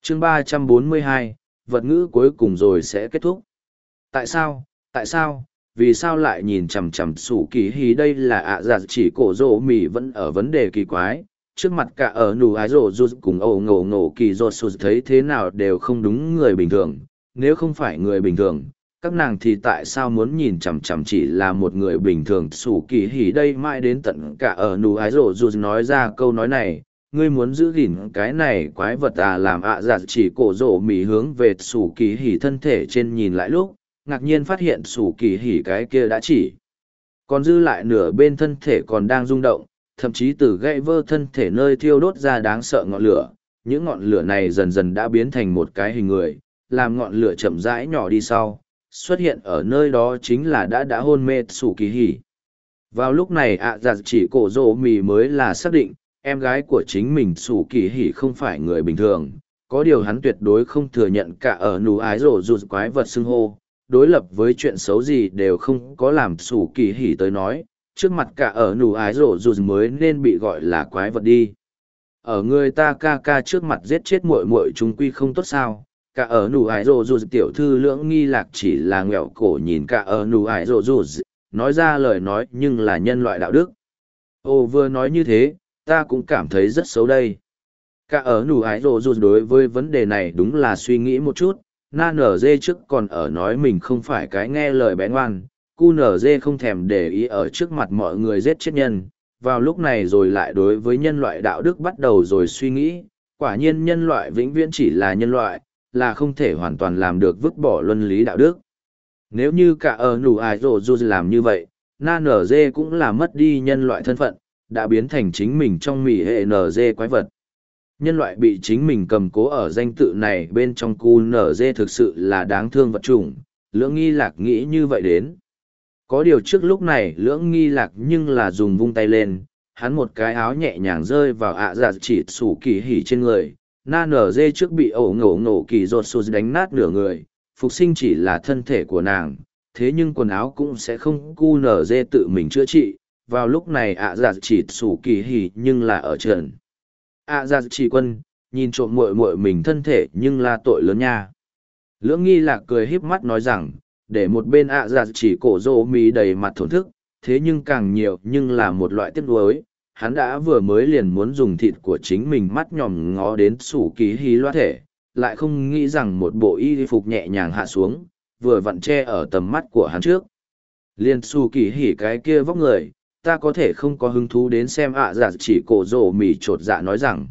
chương 342, vật ngữ cuối cùng rồi sẽ kết thúc. Tại sao, vì sao lại nhìn chằm chằm sủ kỳ hì đây là giả chỉ cổ rỗ mì vẫn ở vấn đề kỳ quái, trước mặt cả ở nụ ái rỗ rụt cùng ồ ngổ ngổ kỳ rột sụt thấy thế nào đều không đúng người bình thường, nếu không phải người bình thường. Các nàng thì tại sao muốn nhìn chằm chằm chỉ là một người bình thường sủ kỳ hỉ đây mãi đến tận cả ở nụ ái rổ dù nói ra câu nói này, ngươi muốn giữ gìn cái này quái vật làm giả chỉ cổ rổ mì hướng về sủ kỳ hỉ thân thể trên nhìn lại lúc, ngạc nhiên phát hiện sủ kỳ hỉ cái kia đã chỉ. Còn dư lại nửa bên thân thể còn đang rung động, thậm chí từ gãy vơ thân thể nơi thiêu đốt ra đáng sợ ngọn lửa, những ngọn lửa này dần dần đã biến thành một cái hình người, làm ngọn lửa chậm rãi nhỏ đi sau. Xuất hiện ở nơi đó chính là đã hôn mê sủ kỳ hỉ. Vào lúc này giả chỉ cổ rỗ mì mới là xác định, em gái của chính mình sủ kỳ hỉ không phải người bình thường, có điều hắn tuyệt đối không thừa nhận cả ở nụ ái rổ rụt quái vật xưng hô, đối lập với chuyện xấu gì đều không có làm sủ kỳ hỉ tới nói, trước mặt cả ở nụ ái rổ rụt mới nên bị gọi là quái vật đi. Ở người ta ca ca trước mặt giết chết muội muội chúng quy không tốt sao. Cả ở nụ ải rồ dù tiểu thư lưỡng nghi lạc chỉ là nghẹo cổ nhìn cả ở nụ ải rồ dù, nói ra lời nói nhưng là nhân loại đạo đức. Ô vừa nói như thế, ta cũng cảm thấy rất xấu đây. Cả ở nụ ải rồ dù đối với vấn đề này đúng là suy nghĩ một chút, na nở dê trước còn ở nói mình không phải cái nghe lời bé ngoan, cu nở dê không thèm để ý ở trước mặt mọi người giết chết nhân, vào lúc này rồi lại đối với nhân loại đạo đức bắt đầu rồi suy nghĩ, quả nhiên nhân loại vĩnh viễn chỉ là nhân loại, là không thể hoàn toàn làm được vứt bỏ luân lý đạo đức. Nếu như cả ở nụ ải rồ dù làm như vậy, na nở dê cũng là mất đi nhân loại thân phận, đã biến thành chính mình trong mỉ hệ nở dê quái vật. Nhân loại bị chính mình cầm cố ở danh tự này bên trong cu nở dê thực sự là đáng thương vật chủng, lưỡng nghi lạc nghĩ như vậy đến. Có điều trước lúc này lưỡng nghi lạc nhưng là dùng vung tay lên, hắn một cái áo nhẹ nhàng rơi vào giả chỉ sủ kỳ hỉ trên người. Na nở dê trước bị ổ ngổ ngổ kỳ rột sụt đánh nát nửa người, phục sinh chỉ là thân thể của nàng, thế nhưng quần áo cũng sẽ không cu nở dê tự mình chữa trị. Vào lúc này giả chỉ sủ kỳ hỉ nhưng là ở trần. Giả chỉ quân, nhìn trộm muội muội mình thân thể nhưng là tội lớn nha. Lưỡng nghi lạc cười híp mắt nói rằng, để một bên giả chỉ cổ rô mì đầy mặt thổn thức, thế nhưng càng nhiều nhưng là một loại tiếc nuối. Hắn đã vừa mới liền muốn dùng thịt của chính mình mắt nhòm ngó đến sủ kỳ hí loa thể, lại không nghĩ rằng một bộ y phục nhẹ nhàng hạ xuống, vừa vặn che ở tầm mắt của hắn trước. Liên sủ kỳ hỉ cái kia vóc người, ta có thể không có hứng thú đến xem giả chỉ cổ rổ mỉ trột dạ nói rằng.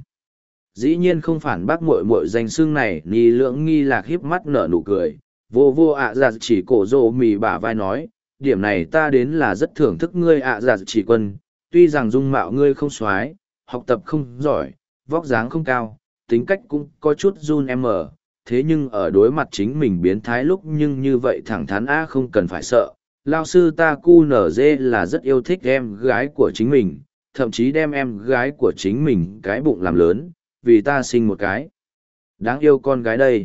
Dĩ nhiên không phản bác muội muội danh xưng này, ni lưỡng nghi lạc hiếp mắt nở nụ cười, vô giả chỉ cổ rổ mỉ bả vai nói, điểm này ta đến là rất thưởng thức ngươi giả chỉ quân. Tuy rằng dung mạo ngươi không xoái, học tập không giỏi, vóc dáng không cao, tính cách cũng có chút run thế nhưng ở đối mặt chính mình biến thái lúc nhưng như vậy thẳng thắn không cần phải sợ. Lao sư ta cu nở dê là rất yêu thích em gái của chính mình, thậm chí đem em gái của chính mình cái bụng làm lớn, vì ta sinh một cái. Đáng yêu con gái đây.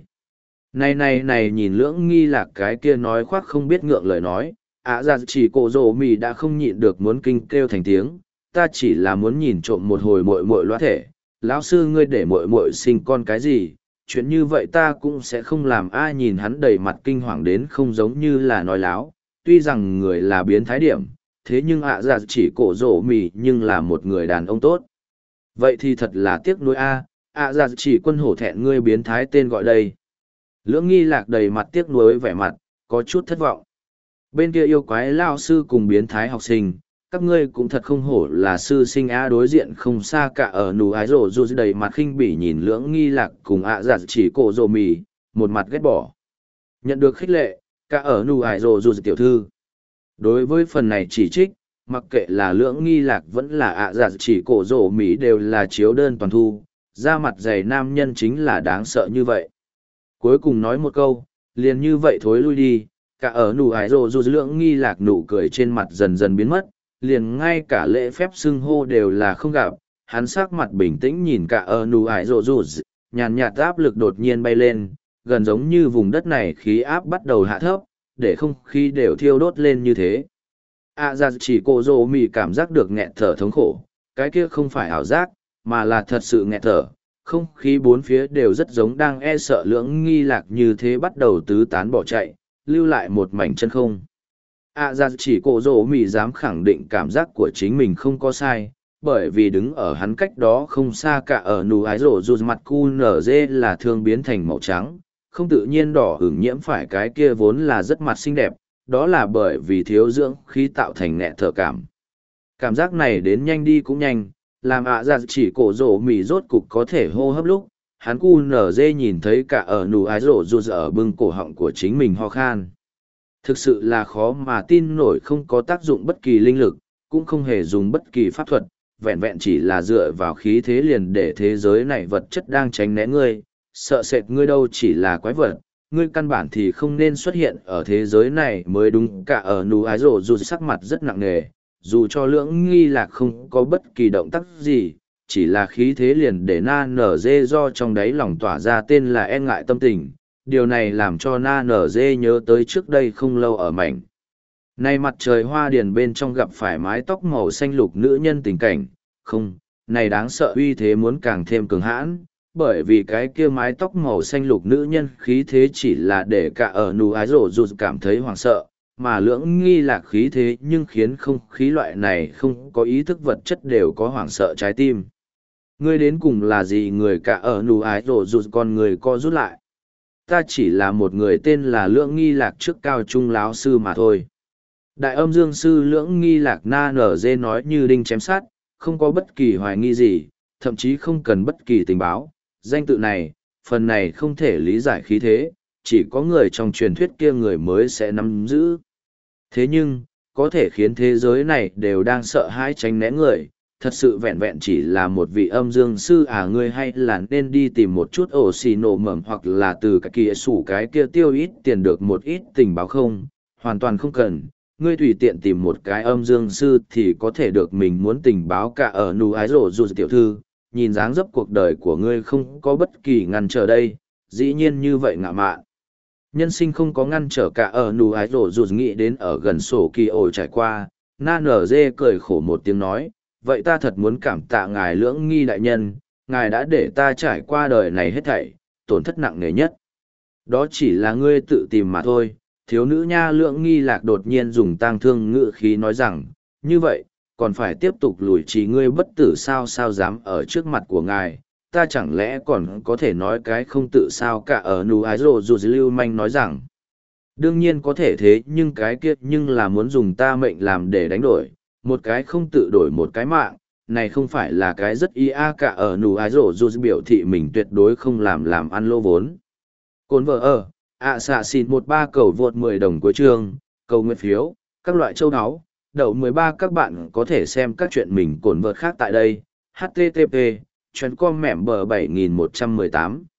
Này nhìn lưỡng nghi lạc cái kia nói khoác không biết ngượng lời nói. Giả chỉ cổ rồ mì đã không nhịn được muốn kinh kêu thành tiếng, ta chỉ là muốn nhìn trộm một hồi muội muội loa thể, lão sư ngươi để muội muội sinh con cái gì, chuyện như vậy ta cũng sẽ không làm. Ai nhìn hắn đầy mặt kinh hoàng đến không giống như là nói láo, tuy rằng người là biến thái điểm, thế nhưng giả chỉ cổ rồ mì nhưng là một người đàn ông tốt. Vậy thì thật là tiếc nuối giả chỉ quân hổ thẹn ngươi biến thái tên gọi đây. Lưỡng nghi lạc đầy mặt tiếc nuối vẻ mặt, có chút thất vọng. Bên kia yêu quái lao sư cùng biến thái học sinh, các ngươi cũng thật không hổ là sư sinh đối diện không xa cả ở nụ ái rổ dù đầy mặt khinh bỉ nhìn lưỡng nghi lạc cùng giả chỉ cổ rổ mì, một mặt ghét bỏ. Nhận được khích lệ, cả ở nụ ái rổ dù tiểu thư. Đối với phần này chỉ trích, mặc kệ là lưỡng nghi lạc vẫn là giả chỉ cổ rổ mì đều là chiếu đơn toàn thu, da mặt dày nam nhân chính là đáng sợ như vậy. Cuối cùng nói một câu, liền như vậy thối lui đi. Cả ở nụ ái rồ dù lưỡng nghi lạc nụ cười trên mặt dần dần biến mất, liền ngay cả lễ phép xưng hô đều là không gặp. Hắn sắc mặt bình tĩnh nhìn cả ở nụ ái rồ dù, nhàn nhạt áp lực đột nhiên bay lên, gần giống như vùng đất này khí áp bắt đầu hạ thấp, để không khí đều thiêu đốt lên như thế. Ra chỉ cô rồ mì cảm giác được nghẹt thở thống khổ, cái kia không phải ảo giác, mà là thật sự nghẹt thở. không khí bốn phía đều rất giống đang e sợ lưỡng nghi lạc như thế bắt đầu tứ tán bỏ chạy, lưu lại một mảnh chân không. Ra chỉ cổ rỗ mì dám khẳng định cảm giác của chính mình không có sai, bởi vì đứng ở hắn cách đó không xa cả ở nụ ái rổ dù mặt cu nở dê là thương biến thành màu trắng, không tự nhiên đỏ hưởng nhiễm phải cái kia vốn là rất mặt xinh đẹp, đó là bởi vì thiếu dưỡng khí tạo thành nẹ thở cảm. Cảm giác này đến nhanh đi cũng nhanh, làm ra chỉ cổ rổ mì rốt cục có thể hô hấp lúc, hắn cu nở dê nhìn thấy cả ở nụ ái rổ dù ở bưng cổ họng của chính mình ho khan. Thực sự là khó mà tin nổi, không có tác dụng bất kỳ linh lực, cũng không hề dùng bất kỳ pháp thuật, vẹn vẹn chỉ là dựa vào khí thế liền để thế giới này vật chất đang tránh né ngươi, sợ sệt ngươi đâu chỉ là quái vật, ngươi căn bản thì không nên xuất hiện ở thế giới này mới đúng. Cả ở nụ ái rổ dù sắc mặt rất nặng nề, dù cho lưỡng nghi lạc không có bất kỳ động tác gì, chỉ là khí thế liền để na nở dê do trong đáy lòng tỏa ra tên là e ngại tâm tình. Điều này làm cho na nở dê nhớ tới trước đây không lâu ở mảnh nay mặt trời hoa điền bên trong gặp phải mái tóc màu xanh lục nữ nhân tình cảnh. Không, này đáng sợ uy thế muốn càng thêm cường hãn, bởi vì cái kia mái tóc màu xanh lục nữ nhân khí thế chỉ là để cả ở nụ ái rổ dù cảm thấy hoảng sợ, mà lưỡng nghi lạc khí thế nhưng khiến không khí loại này không có ý thức vật chất đều có hoảng sợ trái tim. Ngươi đến cùng là gì? Người cả ở nụ ái rổ dù con người co rút lại. Ta chỉ là một người tên là lưỡng nghi lạc trước cao trung láo sư mà thôi. Đại âm dương sư lưỡng nghi lạc na nở dê nói như đinh chém sát, không có bất kỳ hoài nghi gì, thậm chí không cần bất kỳ tình báo. Danh tự này, phần này không thể lý giải khí thế, chỉ có người trong truyền thuyết kia người mới sẽ nắm giữ. Thế nhưng, có thể khiến thế giới này đều đang sợ hãi tránh né người, thật sự vẹn vẹn chỉ là một vị âm dương sư à? Ngươi hay là nên đi tìm một chút ổ xì nổ mầm hoặc là từ cái kia sủ cái kia tiêu ít tiền được một ít tình báo không? Hoàn toàn không cần, ngươi tùy tiện tìm một cái âm dương sư thì có thể được mình muốn tình báo. Cả ở nụ ái rổ dù tiểu thư, nhìn dáng dấp cuộc đời của ngươi không có bất kỳ ngăn trở đây, dĩ nhiên như vậy ngạ mạn. Nhân sinh không có ngăn trở. Cả ở nụ ái rổ dù nghĩ đến ở gần sổ kỳ ổ trải qua, na nở dê cười khổ một tiếng nói, vậy ta thật muốn cảm tạ ngài lưỡng nghi đại nhân, ngài đã để ta trải qua đời này hết thảy, tổn thất nặng nề nhất. Đó chỉ là ngươi tự tìm mà thôi. Thiếu nữ nha lưỡng nghi lạc đột nhiên dùng tang thương ngữ khí nói rằng, như vậy, còn phải tiếp tục lùi trì ngươi bất tử sao? Sao dám ở trước mặt của ngài, ta chẳng lẽ còn có thể nói cái không tự sao? Cả ở nụ ái rồ dù lưu manh nói rằng, đương nhiên có thể thế nhưng cái kia nhưng là muốn dùng ta mệnh làm để đánh đổi, một cái không tự đổi một cái mạng, này không phải là cái rất ý a. Cả ở nụ ái rồ dù biểu thị mình tuyệt đối không làm ăn lô vốn. Cồn vợ ở xạ xịt 13 cầu vượt 10 đồng cuối chương, cầu nguyện phiếu, các loại châu áo, đậu 13. Các bạn có thể xem các chuyện mình cồn vợt khác tại đây. http://com mẻm bờ 7118